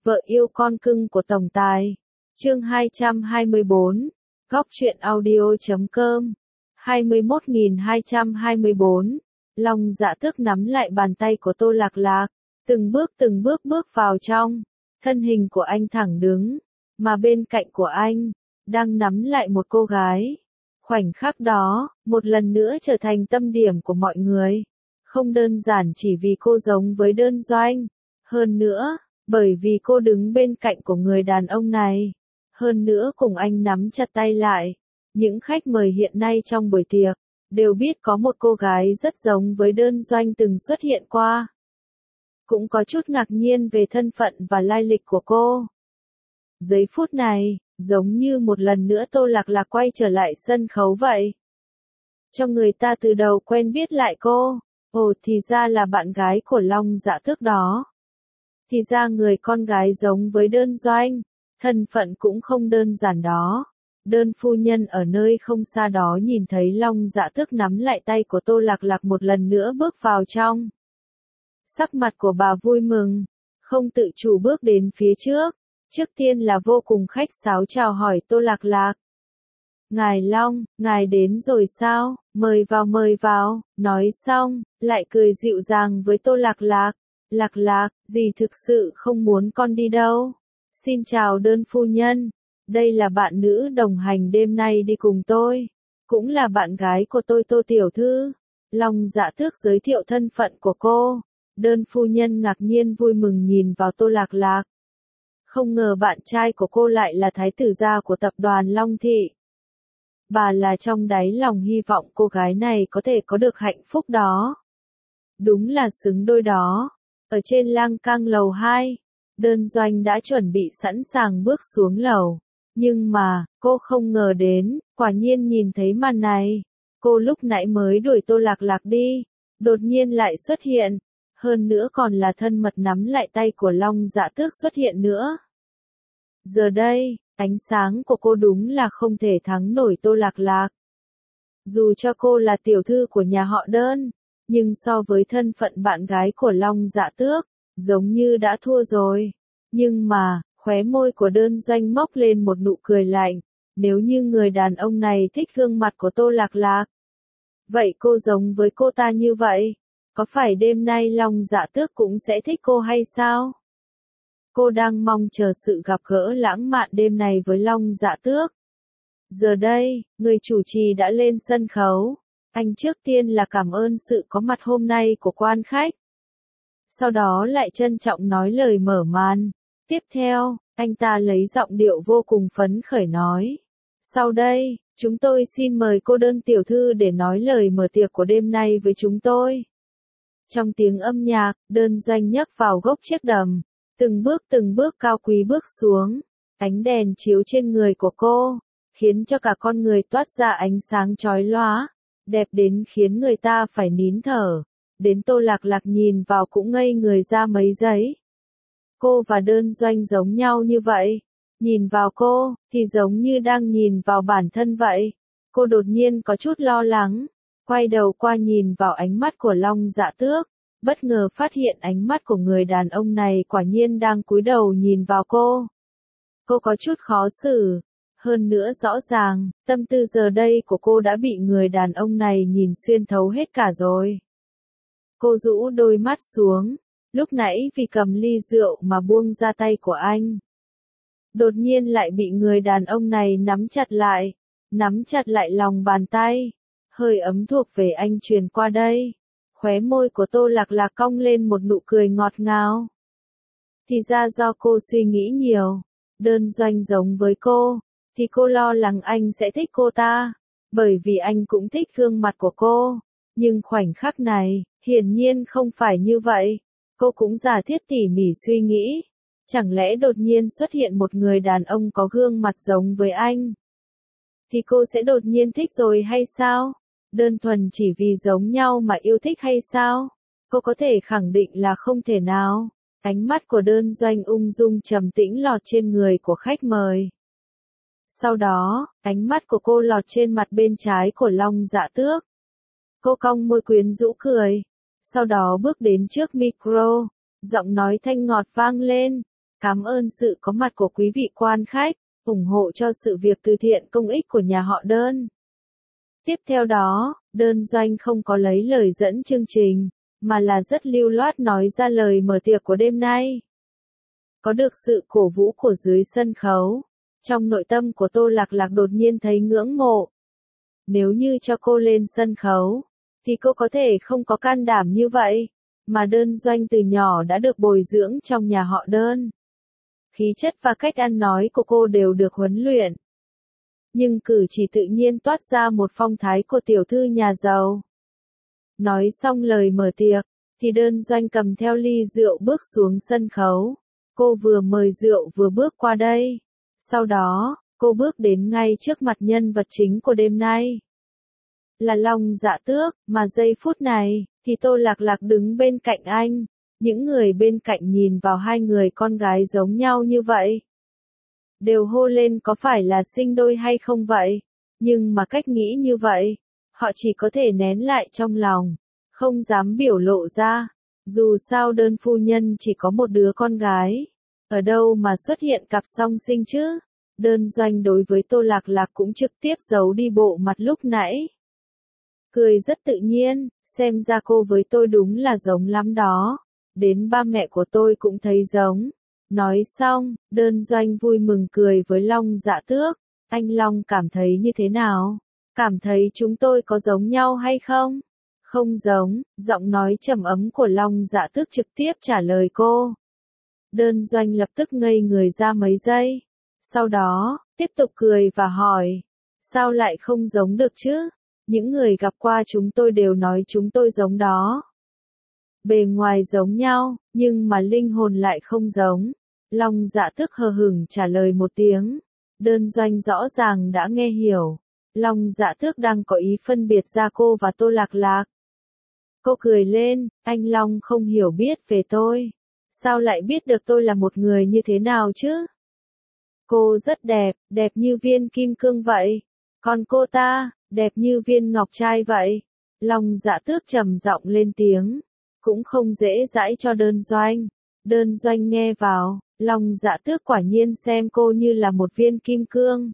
Vợ yêu con cưng của tổng tài. Chương 224. Góc truyện audio.com. 21.224. Long Dạ Tước nắm lại bàn tay của Tô Lạc Lạc, từng bước bước vào trong. Thân hình của anh thẳng đứng, mà bên cạnh của anh đang nắm lại một cô gái. Khoảnh khắc đó, một lần nữa trở thành tâm điểm của mọi người. Không đơn giản chỉ vì cô giống với Đơn Doanh, hơn nữa, bởi vì cô đứng bên cạnh của người đàn ông này. Hơn nữa cùng anh nắm chặt tay lại. Những khách mời hiện nay trong buổi tiệc đều biết có một cô gái rất giống với Đơn Doanh từng xuất hiện qua. Cũng có chút ngạc nhiên về thân phận và lai lịch của cô. Giây phút này, giống như một lần nữa Tô Lạc Lạc quay trở lại sân khấu vậy. Cho người ta từ đầu quen biết lại cô. Ồ, thì ra là bạn gái của Long Dạ Tước đó. Thì ra người con gái giống với Đơn Doanh, thân phận cũng không đơn giản đó. Đơn phu nhân ở nơi không xa đó nhìn thấy Long Dạ Tước nắm lại tay của Tô Lạc Lạc một lần nữa bước vào trong. Sắc mặt của bà vui mừng, không tự chủ bước đến phía trước. Trước tiên là vô cùng khách sáo chào hỏi Tô Lạc Lạc. Ngài Long, ngài đến rồi sao, mời vào, nói xong, lại cười dịu dàng với Tô Lạc Lạc. Lạc Lạc, dì thực sự không muốn con đi đâu. Xin chào Đơn phu nhân, đây là bạn nữ đồng hành đêm nay đi cùng tôi, cũng là bạn gái của tôi Tô tiểu thư. Long Dạ Tước giới thiệu thân phận của cô. Đơn phu nhân ngạc nhiên vui mừng nhìn vào Tô Lạc Lạc. Không ngờ bạn trai của cô lại là thái tử gia của tập đoàn Long Thị. Bà là trong đáy lòng hy vọng cô gái này có thể có được hạnh phúc đó. Đúng là xứng đôi đó. Ở trên lang cang lầu 2, Đơn Doanh đã chuẩn bị sẵn sàng bước xuống lầu. Nhưng mà, cô không ngờ đến, quả nhiên nhìn thấy màn này. Cô lúc nãy mới đuổi Tô Lạc Lạc đi, đột nhiên lại xuất hiện. Hơn nữa còn là thân mật nắm lại tay của Long Dạ Tước xuất hiện nữa. Giờ đây, ánh sáng của cô đúng là không thể thắng nổi Tô Lạc Lạc. Dù cho cô là tiểu thư của nhà họ Đơn, nhưng so với thân phận bạn gái của Long Dạ Tước, giống như đã thua rồi. Nhưng mà, khóe môi của Đơn Doanh mốc lên một nụ cười lạnh. Nếu như người đàn ông này thích gương mặt của Tô Lạc Lạc, vậy cô giống với cô ta như vậy, có phải đêm nay Long Dạ Tước cũng sẽ thích cô hay sao? Cô đang mong chờ sự gặp gỡ lãng mạn đêm này với Long Dạ Tước. Giờ đây, người chủ trì đã lên sân khấu. Anh trước tiên là cảm ơn sự có mặt hôm nay của quan khách. Sau đó lại trân trọng nói lời mở màn. Tiếp theo, anh ta lấy giọng điệu vô cùng phấn khởi nói. Sau đây, chúng tôi xin mời cô Đơn tiểu thư để nói lời mở tiệc của đêm nay với chúng tôi. Trong tiếng âm nhạc, Đơn Doanh nhấc vào gốc chiếc đầm. Từng bước cao quý bước xuống. Ánh đèn chiếu trên người của cô, khiến cho cả con người toát ra ánh sáng chói lóa. Đẹp đến khiến người ta phải nín thở. Đến Tô Lạc Lạc nhìn vào cũng ngây người ra mấy giây. Cô và Đơn Doanh giống nhau như vậy. Nhìn vào cô, thì giống như đang nhìn vào bản thân vậy. Cô đột nhiên có chút lo lắng. Quay đầu qua nhìn vào ánh mắt của Long Dạ Tước. Bất ngờ phát hiện ánh mắt của người đàn ông này quả nhiên đang cúi đầu nhìn vào cô. Cô có chút khó xử. Hơn nữa rõ ràng, tâm tư giờ đây của cô đã bị người đàn ông này nhìn xuyên thấu hết cả rồi. Cô rũ đôi mắt xuống, lúc nãy vì cầm ly rượu mà buông ra tay của anh. Đột nhiên lại bị người đàn ông này nắm chặt lại lòng bàn tay. Hơi ấm thuộc về anh truyền qua đây. Khóe môi của Tô Lạc Lạc cong lên một nụ cười ngọt ngào. Thì ra do cô suy nghĩ nhiều. Đơn Doanh giống với cô, thì cô lo lắng anh sẽ thích cô ta, bởi vì anh cũng thích gương mặt của cô. Nhưng khoảnh khắc này, hiển nhiên không phải như vậy. Cô cũng giả thiết tỉ mỉ suy nghĩ. Chẳng lẽ đột nhiên xuất hiện một người đàn ông có gương mặt giống với anh, thì cô sẽ đột nhiên thích rồi hay sao? Đơn thuần chỉ vì giống nhau mà yêu thích hay sao? Cô có thể khẳng định là không thể nào. Ánh mắt của Đơn Doanh ung dung trầm tĩnh lọt trên người của khách mời. Sau đó, ánh mắt của cô lọt trên mặt bên trái của Long Dạ Tước. Cô cong môi quyến rũ cười. Sau đó bước đến trước micro. Giọng nói thanh ngọt vang lên. Cảm ơn sự có mặt của quý vị quan khách, ủng hộ cho sự việc từ thiện công ích của nhà họ Đơn. Tiếp theo đó, Đơn Doanh không có lấy lời dẫn chương trình, mà là rất lưu loát nói ra lời mở tiệc của đêm nay. Có được sự cổ vũ của dưới sân khấu, trong nội tâm của Tô Lạc Lạc đột nhiên thấy ngưỡng mộ. Nếu như cho cô lên sân khấu, thì cô có thể không có can đảm như vậy, mà Đơn Doanh từ nhỏ đã được bồi dưỡng trong nhà họ Đơn. Khí chất và cách ăn nói của cô đều được huấn luyện. Nhưng cử chỉ tự nhiên toát ra một phong thái của tiểu thư nhà giàu. Nói xong lời mở tiệc, thì Đơn Doanh cầm theo ly rượu bước xuống sân khấu. Cô vừa mời rượu vừa bước qua đây. Sau đó, cô bước đến ngay trước mặt nhân vật chính của đêm nay. Là Long Dạ Tước, mà giây phút này, thì Tô Lạc Lạc đứng bên cạnh anh. Những người bên cạnh nhìn vào hai người con gái giống nhau như vậy. Đều hô lên có phải là sinh đôi hay không vậy? Nhưng mà cách nghĩ như vậy, họ chỉ có thể nén lại trong lòng, không dám biểu lộ ra. Dù sao Đơn phu nhân chỉ có một đứa con gái, ở đâu mà xuất hiện cặp song sinh chứ? Đơn Doanh đối với Tô Lạc Lạc cũng trực tiếp giấu đi bộ mặt lúc nãy. Cười rất tự nhiên, xem ra cô với tôi đúng là giống lắm đó. Đến ba mẹ của tôi cũng thấy giống. Nói xong, Đơn Doanh vui mừng cười với Long Dạ Tước. Anh Long cảm thấy như thế nào? Cảm thấy chúng tôi có giống nhau hay không? Không giống, giọng nói trầm ấm của Long Dạ Tước trực tiếp trả lời cô. Đơn Doanh lập tức ngây người ra mấy giây. Sau đó, tiếp tục cười và hỏi. Sao lại không giống được chứ? Những người gặp qua chúng tôi đều nói chúng tôi giống đó. Bề ngoài giống nhau, nhưng mà linh hồn lại không giống. Long Dạ Tước hờ hững trả lời một tiếng. Đơn Doanh rõ ràng đã nghe hiểu. Long Dạ Tước đang có ý phân biệt ra cô và Tô Lạc Lạc. Cô cười lên, anh Long không hiểu biết về tôi. Sao lại biết được tôi là một người như thế nào chứ? Cô rất đẹp, đẹp như viên kim cương vậy. Còn cô ta, đẹp như viên ngọc trai vậy. Long Dạ Tước trầm giọng lên tiếng. Cũng không dễ dãi cho Đơn Doanh. Đơn Doanh nghe vào, Long Dạ Tước quả nhiên xem cô như là một viên kim cương.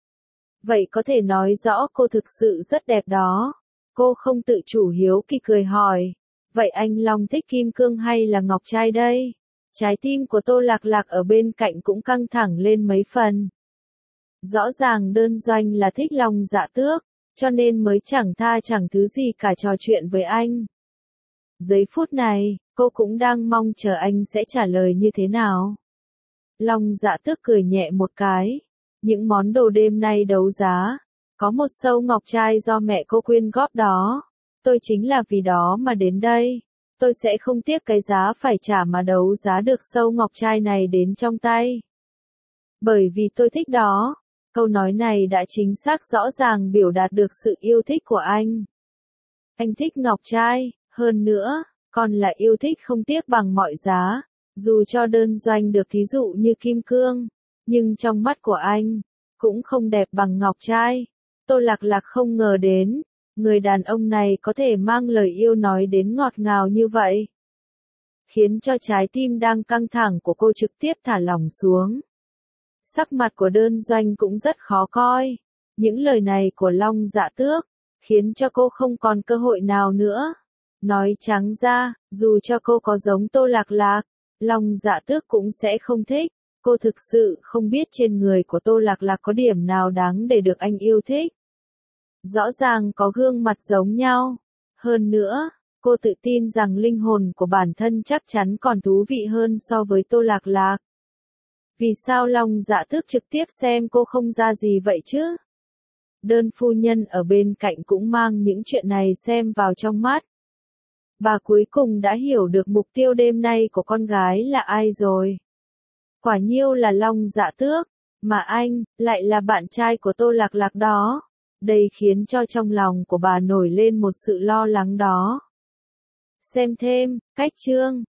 Vậy có thể nói rõ cô thực sự rất đẹp đó. Cô không tự chủ hiếu kỳ cười hỏi. Vậy anh Long thích kim cương hay là ngọc trai đây? Trái tim của Tô Lạc Lạc ở bên cạnh cũng căng thẳng lên mấy phần. Rõ ràng Đơn Doanh là thích Long Dạ Tước, cho nên mới chẳng tha chẳng thứ gì cả trò chuyện với anh. Giây phút này, cô cũng đang mong chờ anh sẽ trả lời như thế nào. Long Dạ Tước cười nhẹ một cái. Những món đồ đêm nay đấu giá, có một sâu ngọc trai do mẹ cô quyên góp đó. Tôi chính là vì đó mà đến đây. Tôi sẽ không tiếc cái giá phải trả mà đấu giá được sâu ngọc trai này đến trong tay. Bởi vì tôi thích đó. Câu nói này đã chính xác rõ ràng biểu đạt được sự yêu thích của anh. Anh thích ngọc trai, hơn nữa, còn là yêu thích không tiếc bằng mọi giá. Dù cho Đơn Doanh được thí dụ như kim cương, nhưng trong mắt của anh, cũng không đẹp bằng ngọc trai. Tô Lạc Lạc không ngờ đến, người đàn ông này có thể mang lời yêu nói đến ngọt ngào như vậy. Khiến cho trái tim đang căng thẳng của cô trực tiếp thả lỏng xuống. Sắc mặt của Đơn Doanh cũng rất khó coi. Những lời này của Long Dạ Tước, khiến cho cô không còn cơ hội nào nữa. Nói trắng ra, dù cho cô có giống Tô Lạc Lạc, Long Dạ Tước cũng sẽ không thích. Cô thực sự không biết trên người của Tô Lạc Lạc có điểm nào đáng để được anh yêu thích. Rõ ràng có gương mặt giống nhau. Hơn nữa, cô tự tin rằng linh hồn của bản thân chắc chắn còn thú vị hơn so với Tô Lạc Lạc. Vì sao Long Dạ Tước trực tiếp xem cô không ra gì vậy chứ? Đơn phu nhân ở bên cạnh cũng mang những chuyện này xem vào trong mắt. Bà cuối cùng đã hiểu được mục tiêu đêm nay của con gái là ai rồi. Quả nhiêu là Long Dạ Tước, mà anh, lại là bạn trai của Tô Lạc Lạc đó. Đây khiến cho trong lòng của bà nổi lên một sự lo lắng đó. Xem thêm, cách chương.